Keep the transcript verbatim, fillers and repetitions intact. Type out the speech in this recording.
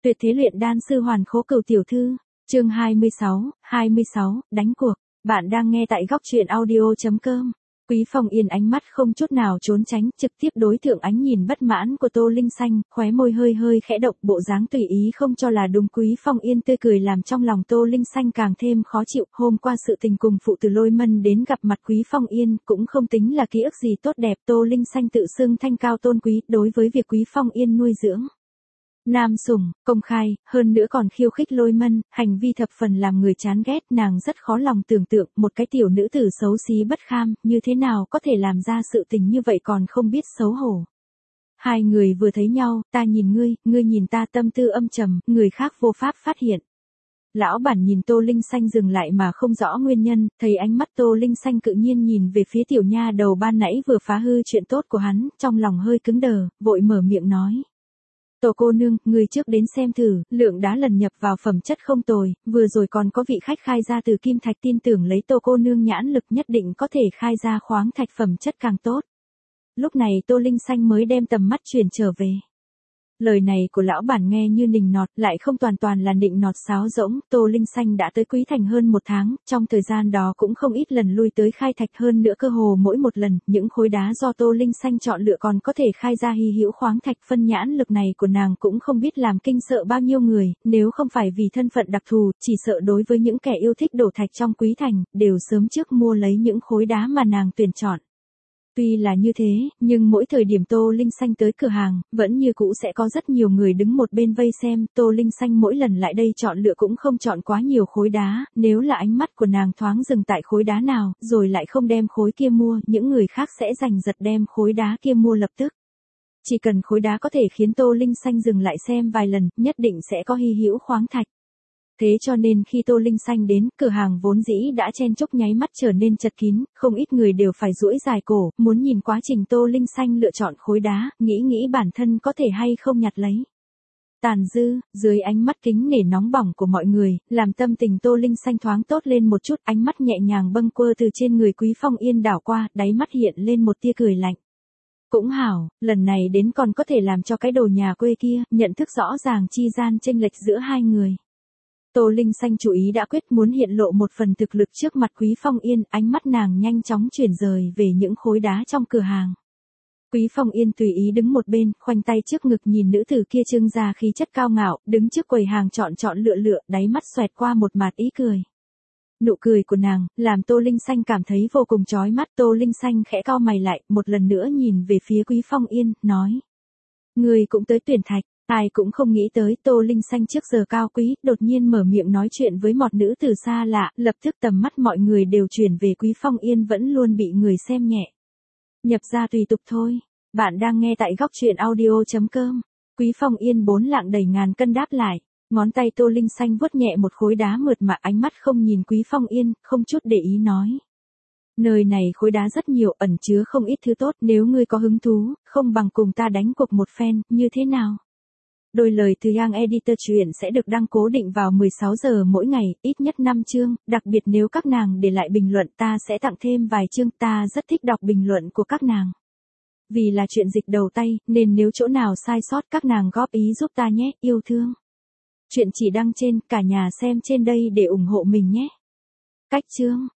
Tuyệt thế luyện đan sư Hoàn Khố Cửu tiểu thư, chương hai mươi sáu, hai mươi sáu, đánh cuộc. Bạn đang nghe tại góc truyện audio chấm com. Quý Phong Yên ánh mắt không chút nào trốn tránh, trực tiếp đối thượng ánh nhìn bất mãn của Tô Linh Xanh, khóe môi hơi hơi khẽ động, bộ dáng tùy ý không cho là đúng. Quý Phong Yên tươi cười làm trong lòng Tô Linh Xanh càng thêm khó chịu. Hôm qua sự tình cùng phụ tử Lôi Mân đến gặp mặt Quý Phong Yên cũng không tính là ký ức gì tốt đẹp. Tô Linh Xanh tự xưng thanh cao tôn quý, đối với việc Quý Phong Yên nuôi dưỡng nam sủng, công khai, hơn nữa còn khiêu khích Lôi Mân, hành vi thập phần làm người chán ghét. Nàng rất khó lòng tưởng tượng, một cái tiểu nữ tử xấu xí bất kham, như thế nào có thể làm ra sự tình như vậy còn không biết xấu hổ. Hai người vừa thấy nhau, ta nhìn ngươi, ngươi nhìn ta, tâm tư âm trầm, người khác vô pháp phát hiện. Lão bản nhìn Tô Linh Xanh dừng lại mà không rõ nguyên nhân, thấy ánh mắt Tô Linh Xanh cự nhiên nhìn về phía tiểu nha đầu ban nãy vừa phá hư chuyện tốt của hắn, trong lòng hơi cứng đờ, vội mở miệng nói. Tô cô nương, người trước đến xem thử, lượng đá lần nhập vào phẩm chất không tồi, vừa rồi còn có vị khách khai ra từ kim thạch, tin tưởng lấy Tô cô nương nhãn lực nhất định có thể khai ra khoáng thạch phẩm chất càng tốt. Lúc này Tô Linh Xanh mới đem tầm mắt chuyển trở về. Lời này của lão bản nghe như nịnh nọt, lại không toàn toàn là nịnh nọt sáo rỗng. Tô Linh Xanh đã tới Quý Thành hơn một tháng, trong thời gian đó cũng không ít lần lui tới khai thạch, hơn nữa cơ hồ mỗi một lần, những khối đá do Tô Linh Xanh chọn lựa còn có thể khai ra hy hữu khoáng thạch. Phân nhãn lực này của nàng cũng không biết làm kinh sợ bao nhiêu người, nếu không phải vì thân phận đặc thù, chỉ sợ đối với những kẻ yêu thích đổ thạch trong Quý Thành, đều sớm trước mua lấy những khối đá mà nàng tuyển chọn. Tuy là như thế, nhưng mỗi thời điểm Tô Linh Xanh tới cửa hàng, vẫn như cũ sẽ có rất nhiều người đứng một bên vây xem. Tô Linh Xanh mỗi lần lại đây chọn lựa cũng không chọn quá nhiều khối đá, nếu là ánh mắt của nàng thoáng dừng tại khối đá nào, rồi lại không đem khối kia mua, những người khác sẽ giành giật đem khối đá kia mua lập tức. Chỉ cần khối đá có thể khiến Tô Linh Xanh dừng lại xem vài lần, nhất định sẽ có hy hữu khoáng thạch. Thế cho nên khi Tô Linh Xanh đến, cửa hàng vốn dĩ đã chen chúc nháy mắt trở nên chật kín, không ít người đều phải duỗi dài cổ, muốn nhìn quá trình Tô Linh Xanh lựa chọn khối đá, nghĩ nghĩ bản thân có thể hay không nhặt lấy. Tàn dư, dưới ánh mắt kính nể nóng bỏng của mọi người, làm tâm tình Tô Linh Xanh thoáng tốt lên một chút, ánh mắt nhẹ nhàng bâng quơ từ trên người Quý Phong Yên đảo qua, đáy mắt hiện lên một tia cười lạnh. Cũng hảo, lần này đến còn có thể làm cho cái đồ nhà quê kia, nhận thức rõ ràng chi gian chênh lệch giữa hai người. Tô Linh Xanh chú ý đã quyết, muốn hiện lộ một phần thực lực trước mặt Quý Phong Yên, ánh mắt nàng nhanh chóng chuyển rời về những khối đá trong cửa hàng. Quý Phong Yên tùy ý đứng một bên, khoanh tay trước ngực nhìn nữ tử kia trưng ra khí chất cao ngạo, đứng trước quầy hàng chọn chọn lựa lựa, đáy mắt xoẹt qua một mạt ý cười. Nụ cười của nàng, làm Tô Linh Xanh cảm thấy vô cùng chói mắt. Tô Linh Xanh khẽ cau mày lại, một lần nữa nhìn về phía Quý Phong Yên, nói. Người cũng tới tuyển thạch. Ai cũng không nghĩ tới Tô Linh Xanh trước giờ cao quý, đột nhiên mở miệng nói chuyện với một nữ tử xa lạ, lập tức tầm mắt mọi người đều chuyển về Quý Phong Yên vẫn luôn bị người xem nhẹ. Nhập ra tùy tục thôi. Bạn đang nghe tại góc truyện audio chấm com. Quý Phong Yên bốn lạng đầy ngàn cân đáp lại. Ngón tay Tô Linh Xanh vuốt nhẹ một khối đá mượt mà, ánh mắt không nhìn Quý Phong Yên, không chút để ý nói. Nơi này khối đá rất nhiều, ẩn chứa không ít thứ tốt, nếu ngươi có hứng thú, không bằng cùng ta đánh cuộc một phen, như thế nào? Đôi lời từ Young Editor truyện sẽ được đăng cố định vào mười sáu giờ mỗi ngày, ít nhất năm chương, đặc biệt nếu các nàng để lại bình luận ta sẽ tặng thêm vài chương, ta rất thích đọc bình luận của các nàng. Vì là chuyện dịch đầu tay, nên nếu chỗ nào sai sót các nàng góp ý giúp ta nhé, yêu thương. Chuyện chỉ đăng trên, cả nhà xem trên đây để ủng hộ mình nhé. Cách chương.